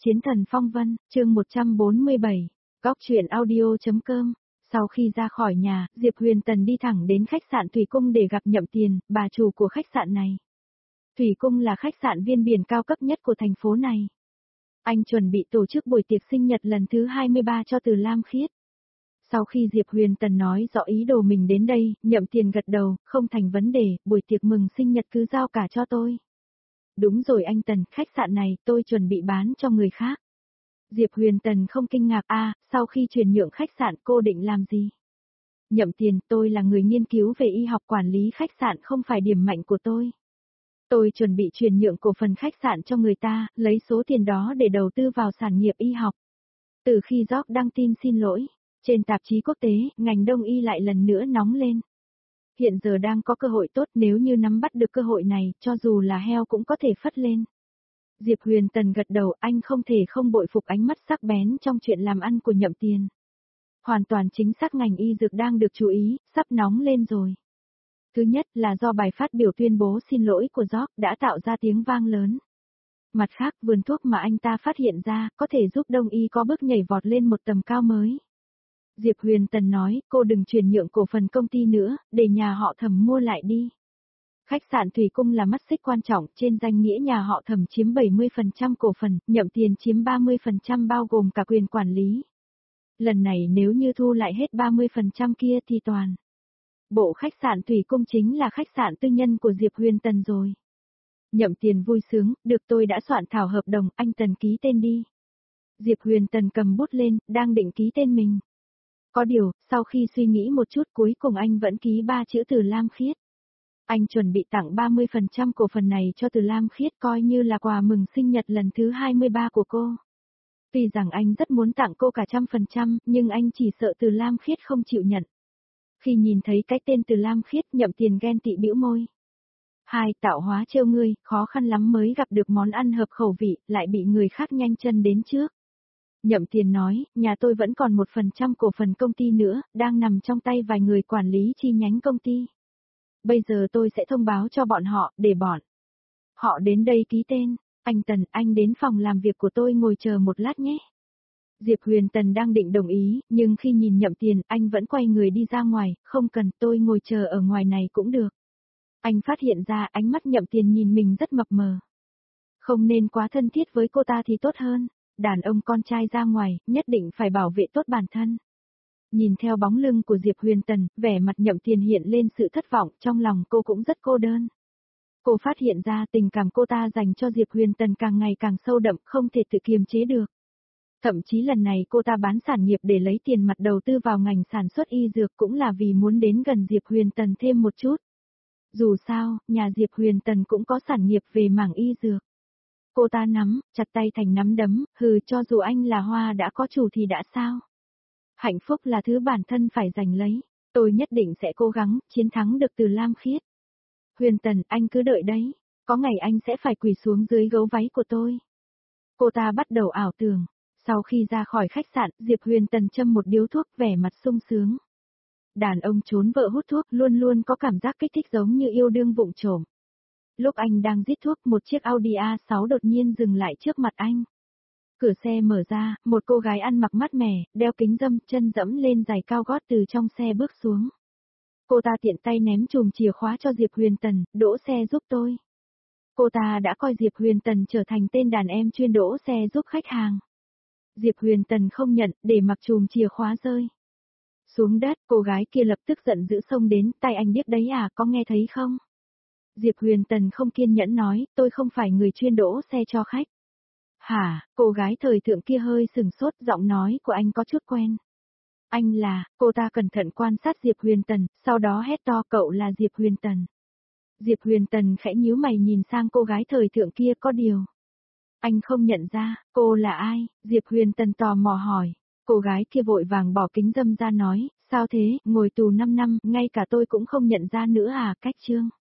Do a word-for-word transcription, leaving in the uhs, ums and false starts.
Chiến thần phong vân, chương một trăm bốn mươi bảy, góc truyện audio.com. Sau khi ra khỏi nhà, Diệp Huyền Tần đi thẳng đến khách sạn Thủy Cung để gặp Nhậm Tiền, bà chủ của khách sạn này. Thủy Cung là khách sạn viên biển cao cấp nhất của thành phố này. Anh chuẩn bị tổ chức buổi tiệc sinh nhật lần thứ hai mươi ba cho Từ Lam Khiết. Sau khi Diệp Huyền Tần nói rõ ý đồ mình đến đây, Nhậm Tiền gật đầu, không thành vấn đề, buổi tiệc mừng sinh nhật cứ giao cả cho tôi. Đúng rồi anh Tần, khách sạn này tôi chuẩn bị bán cho người khác. Diệp Huyền Tần không kinh ngạc, a, à, sau khi chuyển nhượng khách sạn cô định làm gì? Nhậm Tiền, tôi là người nghiên cứu về y học, quản lý khách sạn không phải điểm mạnh của tôi. Tôi chuẩn bị chuyển nhượng cổ phần khách sạn cho người ta, lấy số tiền đó để đầu tư vào sản nghiệp y học. Từ khi George đăng tin xin lỗi, trên tạp chí quốc tế, ngành đông y lại lần nữa nóng lên. Hiện giờ đang có cơ hội tốt, nếu như nắm bắt được cơ hội này, cho dù là heo cũng có thể phất lên. Diệp Huyền Tần gật đầu, anh không thể không bội phục ánh mắt sắc bén trong chuyện làm ăn của Nhậm Tiền. Hoàn toàn chính xác, ngành y dược đang được chú ý, sắp nóng lên rồi. Thứ nhất là do bài phát biểu tuyên bố xin lỗi của George đã tạo ra tiếng vang lớn. Mặt khác, vườn thuốc mà anh ta phát hiện ra, có thể giúp đông y có bước nhảy vọt lên một tầm cao mới. Diệp Huyền Tần nói, cô đừng chuyển nhượng cổ phần công ty nữa, để nhà họ Thẩm mua lại đi. Khách sạn Thủy Cung là mắt xích quan trọng, trên danh nghĩa nhà họ Thẩm chiếm bảy mươi phần trăm cổ phần, Nhậm Tiền chiếm ba mươi phần trăm bao gồm cả quyền quản lý. Lần này nếu như thu lại hết ba mươi phần trăm kia thì toàn. Bộ khách sạn Thủy Cung chính là khách sạn tư nhân của Diệp Huyền Tần rồi. Nhậm Tiền vui sướng, được, tôi đã soạn thảo hợp đồng, anh Tần ký tên đi. Diệp Huyền Tần cầm bút lên, đang định ký tên mình. Có điều, sau khi suy nghĩ một chút cuối cùng anh vẫn ký ba chữ Từ Lam Khiết. Anh chuẩn bị tặng ba mươi phần trăm cổ phần này cho Từ Lam Khiết coi như là quà mừng sinh nhật lần thứ hai mươi ba của cô. Tuy rằng anh rất muốn tặng cô cả trăm phần trăm, nhưng anh chỉ sợ Từ Lam Khiết không chịu nhận. Khi nhìn thấy cái tên Từ Lam Khiết, Nhậm Tiền ghen tị bĩu môi. Hai, tạo hóa trêu ngươi, khó khăn lắm mới gặp được món ăn hợp khẩu vị, lại bị người khác nhanh chân đến trước. Nhậm Tiền nói, nhà tôi vẫn còn một phần trăm cổ phần công ty nữa, đang nằm trong tay vài người quản lý chi nhánh công ty. Bây giờ tôi sẽ thông báo cho bọn họ, để bọn họ đến đây ký tên. Anh Tần, anh đến phòng làm việc của tôi ngồi chờ một lát nhé. Diệp Huyền Tần đang định đồng ý, nhưng khi nhìn Nhậm Tiền, anh vẫn quay người đi ra ngoài, không cần, tôi ngồi chờ ở ngoài này cũng được. Anh phát hiện ra ánh mắt Nhậm Tiền nhìn mình rất mập mờ. Không nên quá thân thiết với cô ta thì tốt hơn. Đàn ông con trai ra ngoài, nhất định phải bảo vệ tốt bản thân. Nhìn theo bóng lưng của Diệp Huyền Tần, vẻ mặt Nhậm Tiền hiện lên sự thất vọng, trong lòng cô cũng rất cô đơn. Cô phát hiện ra tình cảm cô ta dành cho Diệp Huyền Tần càng ngày càng sâu đậm, không thể tự kiềm chế được. Thậm chí lần này cô ta bán sản nghiệp để lấy tiền mặt đầu tư vào ngành sản xuất y dược cũng là vì muốn đến gần Diệp Huyền Tần thêm một chút. Dù sao, nhà Diệp Huyền Tần cũng có sản nghiệp về mảng y dược. Cô ta nắm, chặt tay thành nắm đấm, hừ, cho dù anh là hoa đã có chủ thì đã sao? Hạnh phúc là thứ bản thân phải giành lấy, tôi nhất định sẽ cố gắng, chiến thắng được Từ Lam Khiết. Huyền Tần, anh cứ đợi đấy, có ngày anh sẽ phải quỳ xuống dưới gấu váy của tôi. Cô ta bắt đầu ảo tưởng, sau khi ra khỏi khách sạn, Diệp Huyền Tần châm một điếu thuốc vẻ mặt sung sướng. Đàn ông trốn vợ hút thuốc luôn luôn có cảm giác kích thích giống như yêu đương vụng trộm. Lúc anh đang rít thuốc, một chiếc Audi a sáu đột nhiên dừng lại trước mặt anh. Cửa xe mở ra, một cô gái ăn mặc mát mẻ, đeo kính râm, chân dẫm lên giày cao gót từ trong xe bước xuống. Cô ta tiện tay ném chùm chìa khóa cho Diệp Huyền Tần, đỗ xe giúp tôi. Cô ta đã coi Diệp Huyền Tần trở thành tên đàn em chuyên đỗ xe giúp khách hàng. Diệp Huyền Tần không nhận, để mặc chùm chìa khóa rơi xuống đất, cô gái kia lập tức giận dữ xông đến, tay anh biết đấy à, có nghe thấy không? Diệp Huyền Tần không kiên nhẫn nói, tôi không phải người chuyên đỗ xe cho khách. Hả, cô gái thời thượng kia hơi sừng sốt, giọng nói của anh có chút quen. Anh là, cô ta cẩn thận quan sát Diệp Huyền Tần, sau đó hét to, cậu là Diệp Huyền Tần. Diệp Huyền Tần khẽ nhíu mày nhìn sang cô gái thời thượng kia, có điều. Anh không nhận ra, cô là ai? Diệp Huyền Tần tò mò hỏi. Cô gái kia vội vàng bỏ kính râm ra nói, sao thế, ngồi tù năm năm, ngay cả tôi cũng không nhận ra nữa à, cách chương.